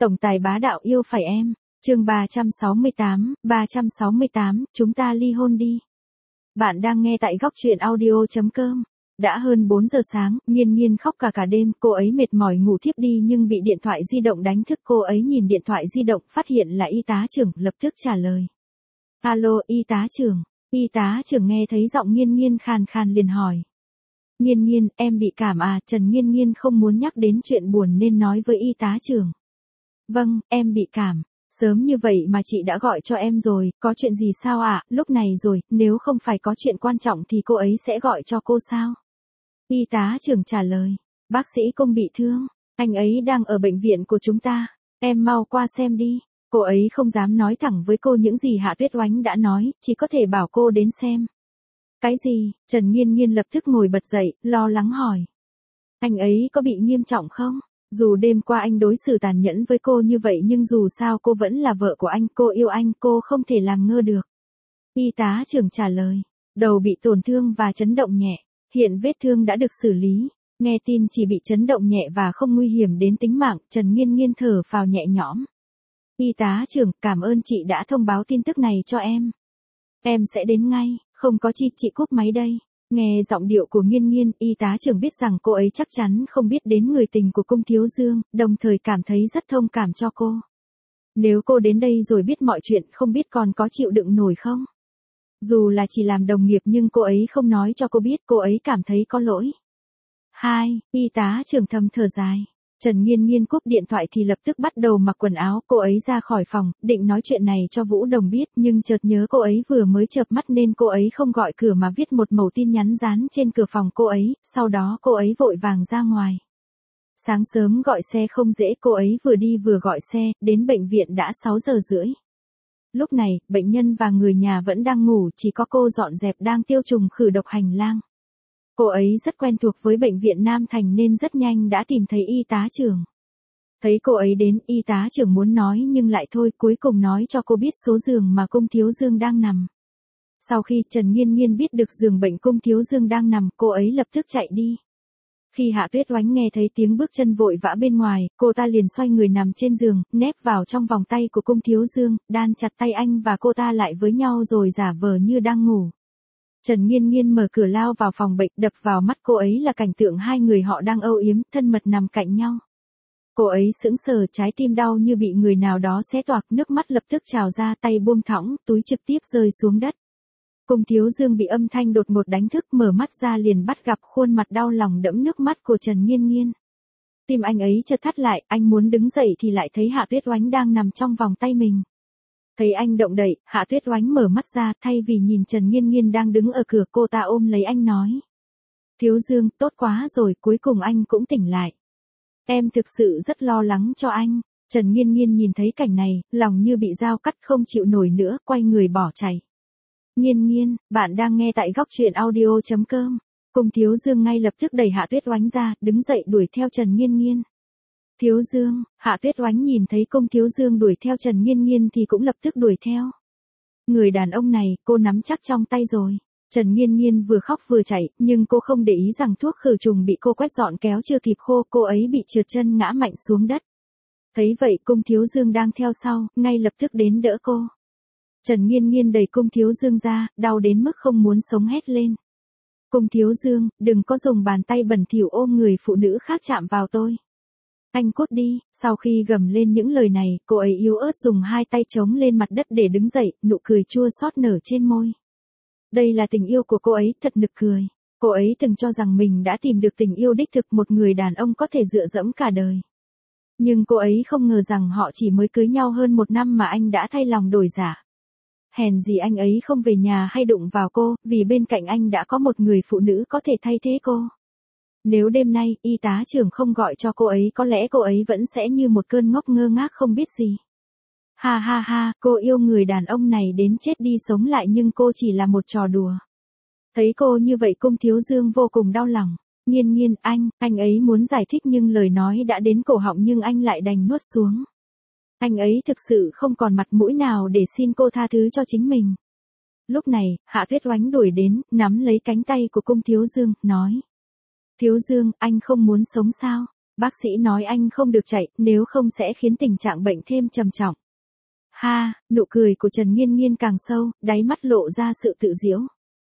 Tổng tài bá đạo yêu phải em. Chương 368, chúng ta ly hôn đi. Bạn đang nghe tại góc truyện audio.com. Đã hơn 4 giờ sáng, Nghiên Nghiên khóc cả đêm, cô ấy mệt mỏi ngủ thiếp đi nhưng bị điện thoại di động đánh thức. Cô ấy nhìn điện thoại di động, phát hiện là y tá trưởng, lập tức trả lời. Alo, y tá trưởng. Y tá trưởng nghe thấy giọng Nghiên Nghiên khàn khàn liền hỏi. Nghiên Nghiên, em bị cảm à? Trần Nghiên Nghiên không muốn nhắc đến chuyện buồn nên nói với y tá trưởng. Vâng, em bị cảm. Sớm như vậy mà chị đã gọi cho em rồi, có chuyện gì sao ạ? Lúc này rồi, nếu không phải có chuyện quan trọng thì cô ấy sẽ gọi cho cô sao? Y tá trưởng trả lời. Bác sĩ Công bị thương, anh ấy đang ở bệnh viện của chúng ta, em mau qua xem đi. Cô ấy không dám nói thẳng với cô những gì Hạ Tuyết Oánh đã nói, chỉ có thể bảo cô đến xem. Cái gì? Trần Nghiên Nghiên lập tức ngồi bật dậy, lo lắng hỏi. Anh ấy có bị nghiêm trọng không? Dù đêm qua anh đối xử tàn nhẫn với cô như vậy nhưng dù sao cô vẫn là vợ của anh, cô yêu anh, cô không thể làm ngơ được. Y tá trưởng trả lời. Đầu bị tổn thương và chấn động nhẹ, hiện vết thương đã được xử lý. Nghe tin chỉ bị chấn động nhẹ và không nguy hiểm đến tính mạng, Trần Nghiên Nghiên thở phào nhẹ nhõm. Y tá trưởng, cảm ơn chị đã thông báo tin tức này cho em. Em sẽ đến ngay, không có chi chị cúp máy đây. Nghe giọng điệu của Nghiên Nghiên, y tá trưởng biết rằng cô ấy chắc chắn không biết đến người tình của Cung Thiếu Dương, đồng thời cảm thấy rất thông cảm cho cô. Nếu cô đến đây rồi biết mọi chuyện, không biết còn có chịu đựng nổi không? Dù là chỉ làm đồng nghiệp nhưng cô ấy không nói cho cô biết, cô ấy cảm thấy có lỗi. Y tá trưởng thầm thở dài. Trần Nghiên Nghiên cúp điện thoại thì lập tức bắt đầu mặc quần áo, cô ấy ra khỏi phòng, định nói chuyện này cho Vũ Đồng biết nhưng chợt nhớ cô ấy vừa mới chợp mắt nên cô ấy không gọi cửa mà viết một mẩu tin nhắn dán trên cửa phòng cô ấy, sau đó cô ấy vội vàng ra ngoài. Sáng sớm gọi xe không dễ, cô ấy vừa đi vừa gọi xe, đến bệnh viện đã 6 giờ rưỡi. Lúc này, bệnh nhân và người nhà vẫn đang ngủ, chỉ có cô dọn dẹp đang tiêu trùng khử độc hành lang. Cô ấy rất quen thuộc với bệnh viện Nam Thành nên rất nhanh đã tìm thấy y tá trưởng. Thấy cô ấy đến, y tá trưởng muốn nói nhưng lại thôi, cuối cùng nói cho cô biết số giường mà Cung Thiếu Dương đang nằm. Sau khi Trần Nghiên Nghiên biết được giường bệnh Cung Thiếu Dương đang nằm, cô ấy lập tức chạy đi. Khi Hạ Tuyết Oánh nghe thấy tiếng bước chân vội vã bên ngoài, cô ta liền xoay người nằm trên giường, nép vào trong vòng tay của Cung Thiếu Dương, đan chặt tay anh và cô ta lại với nhau rồi giả vờ như đang ngủ. Trần Nghiên Nghiên mở cửa lao vào phòng bệnh, đập vào mắt cô ấy là cảnh tượng hai người họ đang âu yếm, thân mật nằm cạnh nhau. Cô ấy sững sờ, trái tim đau như bị người nào đó xé toạc, nước mắt lập tức trào ra, tay buông thõng, túi trực tiếp rơi xuống đất. Cung Thiếu Dương bị âm thanh đột ngột đánh thức, mở mắt ra liền bắt gặp khuôn mặt đau lòng đẫm nước mắt của Trần Nghiên Nghiên. Tim anh ấy chợt thắt lại, anh muốn đứng dậy thì lại thấy Hạ Tuyết Oánh đang nằm trong vòng tay mình. Thấy anh động đậy, Hạ Tuyết Oánh mở mắt ra, thay vì nhìn Trần Nghiên Nghiên đang đứng ở cửa, cô ta ôm lấy anh nói. Thiếu Dương, tốt quá rồi, cuối cùng anh cũng tỉnh lại. Em thực sự rất lo lắng cho anh. Trần Nghiên Nghiên nhìn thấy cảnh này, lòng như bị dao cắt không chịu nổi nữa, quay người bỏ chạy. Nghiên Nghiên, bạn đang nghe tại góc truyện audio.com. Cung Thiếu Dương ngay lập tức đẩy Hạ Tuyết Oánh ra, đứng dậy đuổi theo Trần Nghiên Nghiên. Thiếu Dương, Hạ Tuyết Oánh nhìn thấy Cung Thiếu Dương đuổi theo Trần Nghiên Nghiên thì cũng lập tức đuổi theo. Người đàn ông này, cô nắm chắc trong tay rồi. Trần Nghiên Nghiên vừa khóc vừa chạy, nhưng cô không để ý rằng thuốc khử trùng bị cô quét dọn kéo chưa kịp khô, cô ấy bị trượt chân ngã mạnh xuống đất. Thấy vậy, Cung Thiếu Dương đang theo sau, ngay lập tức đến đỡ cô. Trần Nghiên Nghiên đẩy Cung Thiếu Dương ra, đau đến mức không muốn sống hét lên. Cung Thiếu Dương, đừng có dùng bàn tay bẩn thỉu ôm người phụ nữ khác chạm vào tôi. Anh cút đi. Sau khi gầm lên những lời này, cô ấy yếu ớt dùng hai tay chống lên mặt đất để đứng dậy, nụ cười chua xót nở trên môi. Đây là tình yêu của cô ấy, thật nực cười. Cô ấy từng cho rằng mình đã tìm được tình yêu đích thực, một người đàn ông có thể dựa dẫm cả đời. Nhưng cô ấy không ngờ rằng họ chỉ mới cưới nhau hơn 1 năm mà anh đã thay lòng đổi dạ. Hèn gì anh ấy không về nhà hay đụng vào cô, vì bên cạnh anh đã có một người phụ nữ có thể thay thế cô. Nếu đêm nay, y tá trưởng không gọi cho cô ấy, có lẽ cô ấy vẫn sẽ như một cơn ngốc ngơ ngác không biết gì. Ha, cô yêu người đàn ông này đến chết đi sống lại nhưng cô chỉ là một trò đùa. Thấy cô như vậy Cung Thiếu Dương vô cùng đau lòng. Nghiên Nghiên, anh ấy muốn giải thích nhưng lời nói đã đến cổ họng nhưng anh lại đành nuốt xuống. Anh ấy thực sự không còn mặt mũi nào để xin cô tha thứ cho chính mình. Lúc này, Hạ Tuyết Oánh đuổi đến, nắm lấy cánh tay của Cung Thiếu Dương, nói. Thiếu Dương, anh không muốn sống sao? Bác sĩ nói anh không được chạy, nếu không sẽ khiến tình trạng bệnh thêm trầm trọng. Ha, nụ cười của Trần Nghiên Nghiên càng sâu, đáy mắt lộ ra sự tự giễu.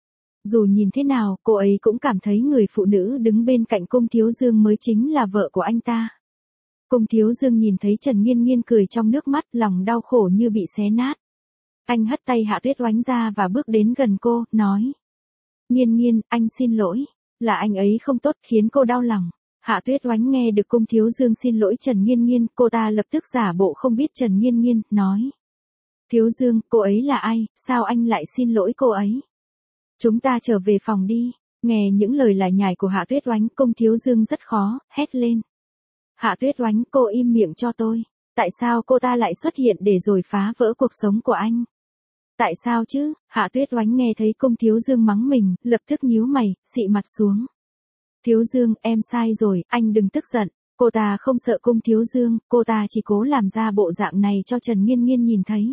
Dù nhìn thế nào, cô ấy cũng cảm thấy người phụ nữ đứng bên cạnh Cung Thiếu Dương mới chính là vợ của anh ta. Cung Thiếu Dương nhìn thấy Trần Nghiên Nghiên cười trong nước mắt, lòng đau khổ như bị xé nát. Anh hất tay Hạ Tuyết Oánh ra và bước đến gần cô, nói. Nghiên Nghiên, anh xin lỗi. Là anh ấy không tốt, khiến cô đau lòng. Hạ Tuyết Oánh nghe được Cung Thiếu Dương xin lỗi Trần Nghiên Nghiên, cô ta lập tức giả bộ không biết Trần Nghiên Nghiên, nói. Thiếu Dương, cô ấy là ai, sao anh lại xin lỗi cô ấy? Chúng ta trở về phòng đi. Nghe những lời lải nhải của Hạ Tuyết Oánh, Cung Thiếu Dương rất khó, hét lên. Hạ Tuyết Oánh, cô im miệng cho tôi. Tại sao cô ta lại xuất hiện để rồi phá vỡ cuộc sống của anh? Tại sao chứ? Hạ Tuyết Oánh nghe thấy Cung Thiếu Dương mắng mình, lập tức nhíu mày, xị mặt xuống. Thiếu Dương, em sai rồi, anh đừng tức giận. Cô ta không sợ Cung Thiếu Dương, cô ta chỉ cố làm ra bộ dạng này cho Trần Nghiên Nghiên nhìn thấy.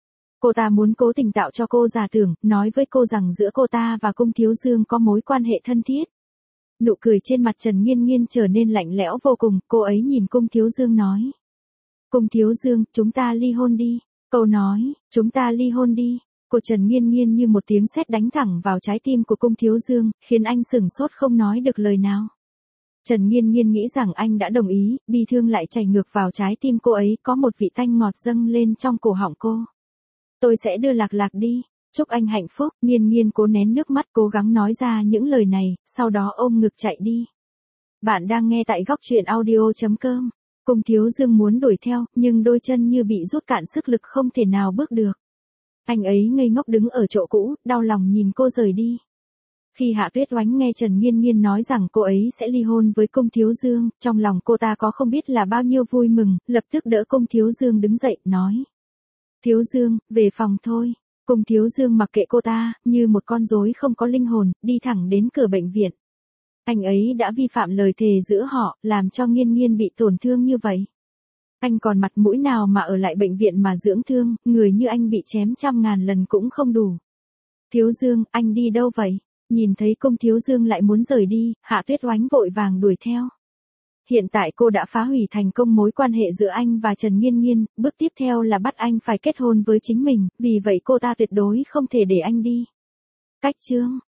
Cô ta muốn cố tình tạo cho cô giả tưởng, nói với cô rằng giữa cô ta và Cung Thiếu Dương có mối quan hệ thân thiết. Nụ cười trên mặt Trần Nghiên Nghiên trở nên lạnh lẽo vô cùng, cô ấy nhìn Cung Thiếu Dương nói. Cung Thiếu Dương, chúng ta ly hôn đi. Câu nói, chúng ta ly hôn đi, của Trần Nghiên Nghiên như một tiếng sét đánh thẳng vào trái tim của Cung Thiếu Dương, khiến anh sửng sốt không nói được lời nào. Trần Nghiên Nghiên nghĩ rằng anh đã đồng ý, bi thương lại chảy ngược vào trái tim cô ấy, có một vị tanh ngọt dâng lên trong cổ họng cô. Tôi sẽ đưa Lạc Lạc đi, chúc anh hạnh phúc. Nghiên Nghiên cố nén nước mắt, cố gắng nói ra những lời này, sau đó ôm ngực chạy đi. Bạn đang nghe tại Góc Truyện Audio.com. Cung Thiếu Dương muốn đuổi theo, nhưng đôi chân như bị rút cạn sức lực không thể nào bước được. Anh ấy ngây ngốc đứng ở chỗ cũ, đau lòng nhìn cô rời đi. Khi Hạ Tuyết Oánh nghe Trần Nghiên Nghiên nói rằng cô ấy sẽ ly hôn với Cung Thiếu Dương, trong lòng cô ta có không biết là bao nhiêu vui mừng, lập tức đỡ Cung Thiếu Dương đứng dậy, nói. Thiếu Dương, về phòng thôi. Cung Thiếu Dương mặc kệ cô ta, như một con rối không có linh hồn, đi thẳng đến cửa bệnh viện. Anh ấy đã vi phạm lời thề giữa họ, làm cho Nghiên Nghiên bị tổn thương như vậy. Anh còn mặt mũi nào mà ở lại bệnh viện mà dưỡng thương, người như anh bị chém 100.000 lần cũng không đủ. Thiếu Dương, anh đi đâu vậy? Nhìn thấy Cung Thiếu Dương lại muốn rời đi, Hạ Tuyết Oánh vội vàng đuổi theo. Hiện tại cô đã phá hủy thành công mối quan hệ giữa anh và Trần Nghiên Nghiên, bước tiếp theo là bắt anh phải kết hôn với chính mình, vì vậy cô ta tuyệt đối không thể để anh đi. Cách chương